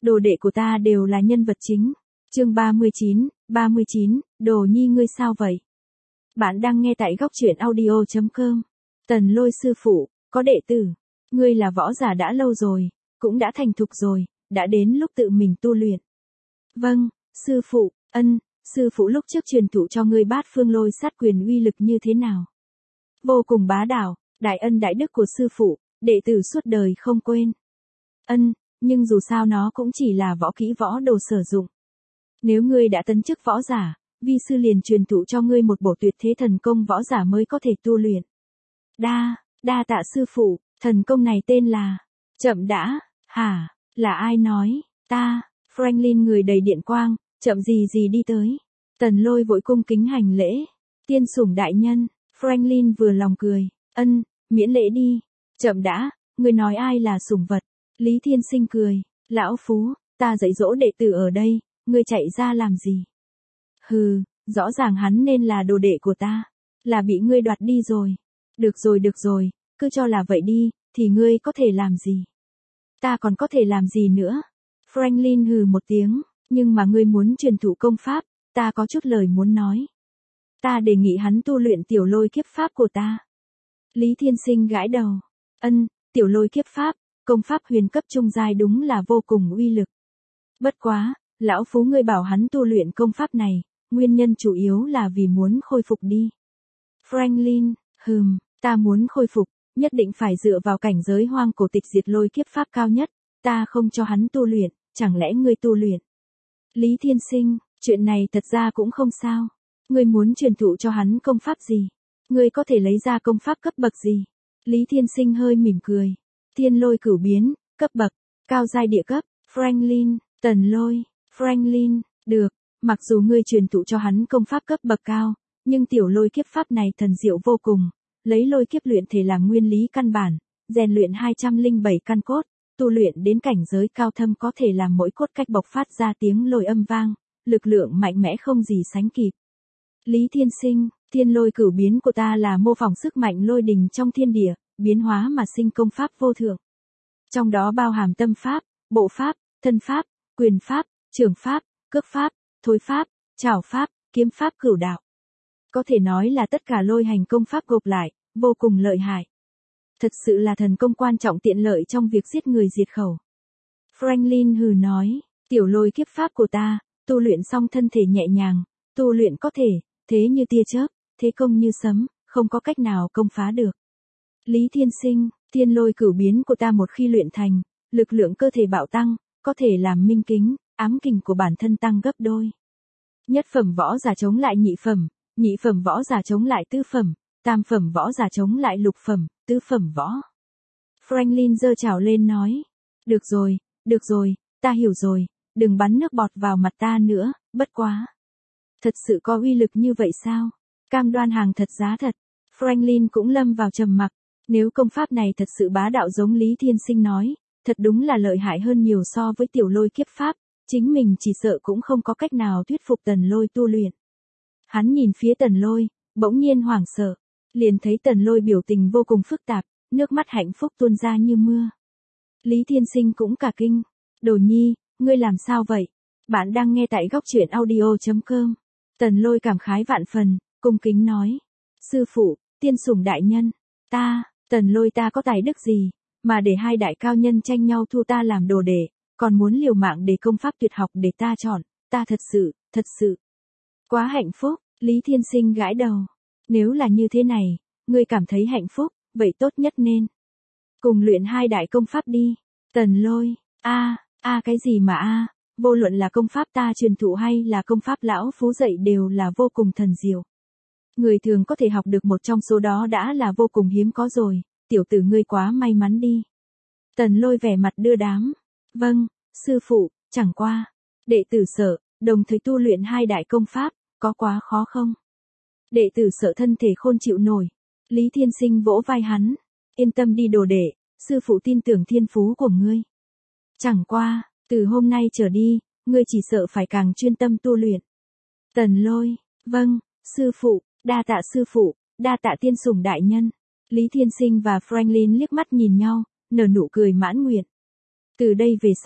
Đồ đệ của ta đều là nhân vật chính. Chương 39, Đồ Nhi ngươi sao vậy? Bạn đang nghe tại góc truyện audio.com. Tần Lôi sư phụ, có đệ tử. Ngươi là võ giả đã lâu rồi, cũng đã thành thục rồi, đã đến lúc tự mình tu luyện. Vâng, sư phụ, sư phụ lúc trước truyền thụ cho ngươi Bát Phương Lôi Sát Quyền uy lực như thế nào? Vô cùng bá đạo, đại ân đại đức của sư phụ, đệ tử suốt đời không quên. Nhưng dù sao nó cũng chỉ là võ kỹ võ đồ sử dụng. Nếu ngươi đã tấn chức võ giả, vi sư liền truyền thụ cho ngươi một bộ tuyệt thế thần công võ giả mới có thể tu luyện. Đa tạ sư phụ, thần công này tên là... Chậm đã, hả, là ai nói? Ta, Franklin người đầy điện quang, chậm gì đi tới. Tần Lôi vội cung kính hành lễ. Tiên sủng đại nhân, Franklin vừa lòng cười. Miễn lễ đi. Chậm đã, ngươi nói ai là sủng vật? Lý Thiên Sinh cười. Lão Phú, ta dạy dỗ đệ tử ở đây, ngươi chạy ra làm gì? Hừ, rõ ràng hắn nên là đồ đệ của ta. Là bị ngươi đoạt đi rồi. Được rồi, cứ cho là vậy đi, thì ngươi có thể làm gì? Ta còn có thể làm gì nữa? Franklin hừ một tiếng, nhưng mà ngươi muốn truyền thụ công pháp, ta có chút lời muốn nói. Ta đề nghị hắn tu luyện tiểu lôi kiếp pháp của ta. Lý Thiên Sinh gãi đầu. Tiểu lôi kiếp pháp, công pháp huyền cấp trung giai đúng là vô cùng uy lực. Bất quá, lão Phú ngươi bảo hắn tu luyện công pháp này, nguyên nhân chủ yếu là vì muốn khôi phục đi. Franklin, ta muốn khôi phục, nhất định phải dựa vào cảnh giới hoang cổ tịch diệt lôi kiếp pháp cao nhất, ta không cho hắn tu luyện, chẳng lẽ ngươi tu luyện? Lý Thiên Sinh, chuyện này thật ra cũng không sao. Ngươi muốn truyền thụ cho hắn công pháp gì? Ngươi có thể lấy ra công pháp cấp bậc gì? Lý Thiên Sinh hơi mỉm cười. Thiên lôi cửu biến, cấp bậc, cao giai địa cấp, Franklin, Tần Lôi, Franklin, được, mặc dù ngươi truyền thụ cho hắn công pháp cấp bậc cao, nhưng tiểu lôi kiếp pháp này thần diệu vô cùng, lấy lôi kiếp luyện thể làm nguyên lý căn bản, rèn luyện 207 căn cốt, tu luyện đến cảnh giới cao thâm có thể làm mỗi cốt cách bộc phát ra tiếng lôi âm vang, lực lượng mạnh mẽ không gì sánh kịp. Lý Thiên Sinh, thiên lôi cửu biến của ta là mô phỏng sức mạnh lôi đình trong thiên địa, biến hóa mà sinh công pháp vô thượng. Trong đó bao hàm tâm pháp, bộ pháp, thân pháp, quyền pháp, trường pháp, cước pháp, thối pháp, trảo pháp, kiếm pháp cửu đạo. Có thể nói là tất cả lôi hành công pháp gộp lại, vô cùng lợi hại. Thật sự là thần công quan trọng tiện lợi trong việc giết người diệt khẩu. Franklin hừ nói, tiểu lôi kiếp pháp của ta, tu luyện xong thân thể nhẹ nhàng, tu luyện có thể, thế như tia chớp, thế công như sấm, không có cách nào công phá được. Lý Thiên Sinh, thiên lôi cửu biến của ta một khi luyện thành, lực lượng cơ thể bạo tăng, có thể làm minh kính, ám kình của bản thân tăng gấp đôi. Nhất phẩm võ giả chống lại nhị phẩm võ giả chống lại tứ phẩm, tam phẩm võ giả chống lại lục phẩm, tứ phẩm võ. Franklin giơ chảo lên nói, được rồi, ta hiểu rồi, đừng bắn nước bọt vào mặt ta nữa, bất quá. Thật sự có uy lực như vậy sao? Cam đoan hàng thật giá thật. Franklin cũng lâm vào trầm mặc, nếu công pháp này thật sự bá đạo giống Lý Thiên Sinh nói, thật đúng là lợi hại hơn nhiều so với tiểu lôi kiếp pháp, chính mình chỉ sợ cũng không có cách nào thuyết phục Tần Lôi tu luyện. Hắn nhìn phía Tần Lôi, bỗng nhiên hoảng sợ, liền thấy Tần Lôi biểu tình vô cùng phức tạp, nước mắt hạnh phúc tuôn ra như mưa. Lý Thiên Sinh cũng cả kinh, Đồ Nhi, ngươi làm sao vậy? Bạn đang nghe tại góc truyện audio.com. Tần Lôi cảm khái vạn phần, cung kính nói, sư phụ, tiên sủng đại nhân, Tần Lôi ta có tài đức gì, mà để hai đại cao nhân tranh nhau thu ta làm đồ đệ, còn muốn liều mạng để công pháp tuyệt học để ta chọn, ta thật sự. Quá hạnh phúc, Lý Thiên Sinh gãi đầu. Nếu là như thế này, ngươi cảm thấy hạnh phúc, vậy tốt nhất nên cùng luyện hai đại công pháp đi. Tần Lôi, cái gì mà vô luận là công pháp ta truyền thụ hay là công pháp lão Phú dạy đều là vô cùng thần diệu. Người thường có thể học được một trong số đó đã là vô cùng hiếm có rồi, tiểu tử ngươi quá may mắn đi. Tần Lôi vẻ mặt đưa đám. Vâng, sư phụ, chẳng qua. Đệ tử sợ, đồng thời tu luyện hai đại công pháp, có quá khó không? Đệ tử sợ thân thể khôn chịu nổi. Lý Thiên Sinh vỗ vai hắn. Yên tâm đi đồ đệ, sư phụ tin tưởng thiên phú của ngươi. Chẳng qua, từ hôm nay trở đi, ngươi chỉ sợ phải càng chuyên tâm tu luyện. Tần Lôi, vâng, sư phụ, đa tạ sư phụ, đa tạ tiên sủng đại nhân. Lý Thiên Sinh và Franklin liếc mắt nhìn nhau, nở nụ cười mãn nguyện. Từ đây về sau,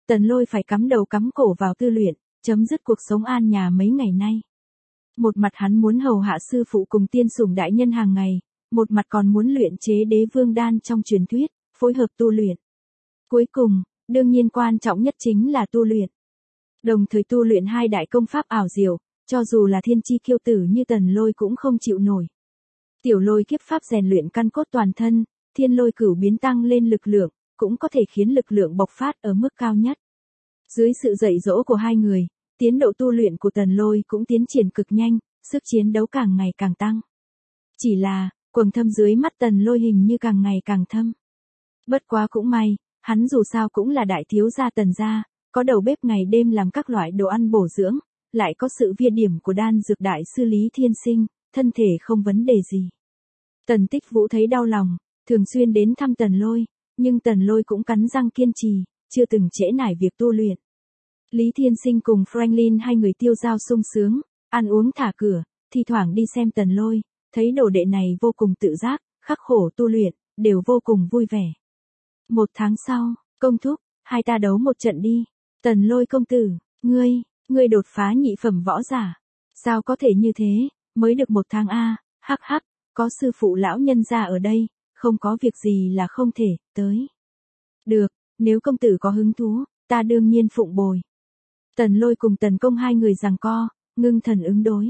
Tần Lôi phải cắm đầu cắm cổ vào tu luyện, chấm dứt cuộc sống an nhàn mấy ngày nay. Một mặt hắn muốn hầu hạ sư phụ cùng tiên sủng đại nhân hàng ngày, một mặt còn muốn luyện chế đế vương đan trong truyền thuyết, phối hợp tu luyện. Cuối cùng, đương nhiên quan trọng nhất chính là tu luyện. Đồng thời tu luyện hai đại công pháp ảo diệu, cho dù là thiên chi kiêu tử như Tần Lôi cũng không chịu nổi. Tiểu Lôi kiếp pháp rèn luyện căn cốt toàn thân, Thiên Lôi cửu biến tăng lên lực lượng, cũng có thể khiến lực lượng bộc phát ở mức cao nhất. Dưới sự dạy dỗ của hai người, tiến độ tu luyện của Tần Lôi cũng tiến triển cực nhanh, sức chiến đấu càng ngày càng tăng. Chỉ là, quầng thâm dưới mắt Tần Lôi hình như càng ngày càng thâm. Bất quá cũng may, hắn dù sao cũng là đại thiếu gia Tần gia, có đầu bếp ngày đêm làm các loại đồ ăn bổ dưỡng, lại có sự via điểm của đan dược đại sư Lý Thiên Sinh, thân thể không vấn đề gì. Tần Tích Vũ thấy đau lòng, thường xuyên đến thăm Tần Lôi, nhưng Tần Lôi cũng cắn răng kiên trì, chưa từng trễ nải việc tu luyện. Lý Thiên Sinh cùng Franklin hai người tiêu dao sung sướng, ăn uống thả cửa, thi thoảng đi xem Tần Lôi, thấy đồ đệ này vô cùng tự giác, khắc khổ tu luyện, đều vô cùng vui vẻ. 1 tháng sau, công thúc, hai ta đấu một trận đi. Tần Lôi công tử, ngươi đột phá nhị phẩm võ giả. Sao có thể như thế, mới được 1 tháng a, hắc hắc, có sư phụ lão nhân gia ở đây, không có việc gì là không thể, tới. Được, nếu công tử có hứng thú, ta đương nhiên phụng bồi. Tần Lôi cùng Tần Công hai người giằng co, ngưng thần ứng đối.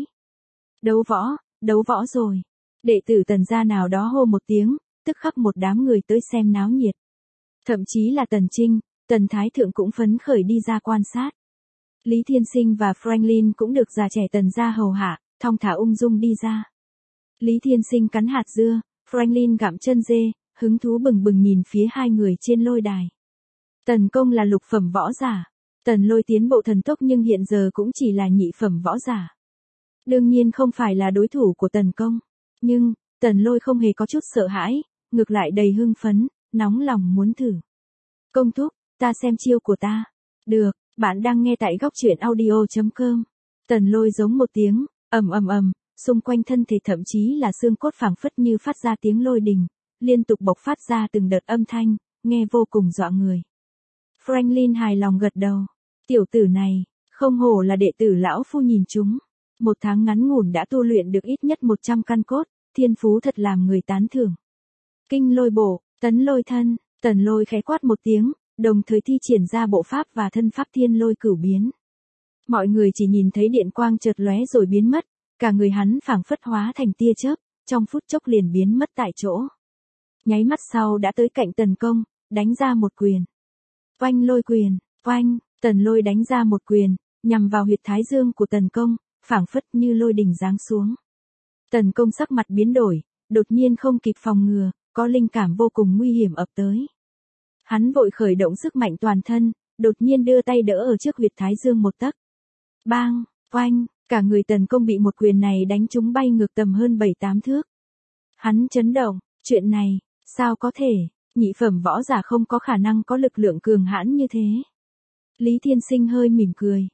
Đấu võ rồi. Đệ tử Tần gia nào đó hô một tiếng, tức khắc một đám người tới xem náo nhiệt. Thậm chí là Tần Trinh, Tần Thái Thượng cũng phấn khởi đi ra quan sát. Lý Thiên Sinh và Franklin cũng được già trẻ Tần gia hầu hạ, thong thả ung dung đi ra. Lý Thiên Sinh cắn hạt dưa, Franklin gặm chân dê, hứng thú bừng bừng nhìn phía hai người trên lôi đài. Tần Công là lục phẩm võ giả. Tần Lôi tiến bộ thần tốc nhưng hiện giờ cũng chỉ là nhị phẩm võ giả. Đương nhiên không phải là đối thủ của Tần Công. Nhưng, Tần Lôi không hề có chút sợ hãi, ngược lại đầy hưng phấn, nóng lòng muốn thử. Công thúc, ta xem chiêu của ta. Được, bạn đang nghe tại góc truyện audio.com. Tần Lôi giống một tiếng, ầm ầm ầm, xung quanh thân thể thậm chí là xương cốt phảng phất như phát ra tiếng lôi đình, liên tục bộc phát ra từng đợt âm thanh, nghe vô cùng dọa người. Franklin hài lòng gật đầu. Tiểu tử này, không hổ là đệ tử lão phu nhìn chúng. 1 tháng ngắn ngủn đã tu luyện được ít nhất 100 căn cốt, thiên phú thật làm người tán thưởng. Kinh lôi bộ, tấn lôi thân, Tần Lôi khẽ quát một tiếng, đồng thời thi triển ra bộ pháp và thân pháp thiên lôi cửu biến. Mọi người chỉ nhìn thấy điện quang chợt lóe rồi biến mất, cả người hắn phảng phất hóa thành tia chớp, trong phút chốc liền biến mất tại chỗ. Nháy mắt sau đã tới cạnh Tần Công, đánh ra một quyền. Oanh lôi quyền, oanh, Tần Lôi đánh ra một quyền, nhằm vào huyệt thái dương của Tần Công, phảng phất như lôi đình giáng xuống. Tần Công sắc mặt biến đổi, đột nhiên không kịp phòng ngừa, có linh cảm vô cùng nguy hiểm ập tới. Hắn vội khởi động sức mạnh toàn thân, đột nhiên đưa tay đỡ ở trước huyệt thái dương một tấc. Bang, oanh, cả người Tần Công bị một quyền này đánh trúng bay ngược tầm hơn 7-8 thước. Hắn chấn động, chuyện này, sao có thể, nhị phẩm võ giả không có khả năng có lực lượng cường hãn như thế. Lý Thiên Sinh hơi mỉm cười.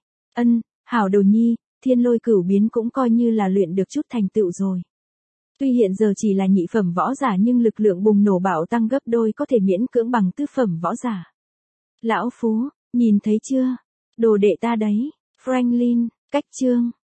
Hảo đồ nhi, thiên lôi cửu biến cũng coi như là luyện được chút thành tựu rồi. Tuy hiện giờ chỉ là nhị phẩm võ giả nhưng lực lượng bùng nổ bạo tăng gấp đôi có thể miễn cưỡng bằng tứ phẩm võ giả. Lão Phú, nhìn thấy chưa? Đồ đệ ta đấy, Franklin, cách chương.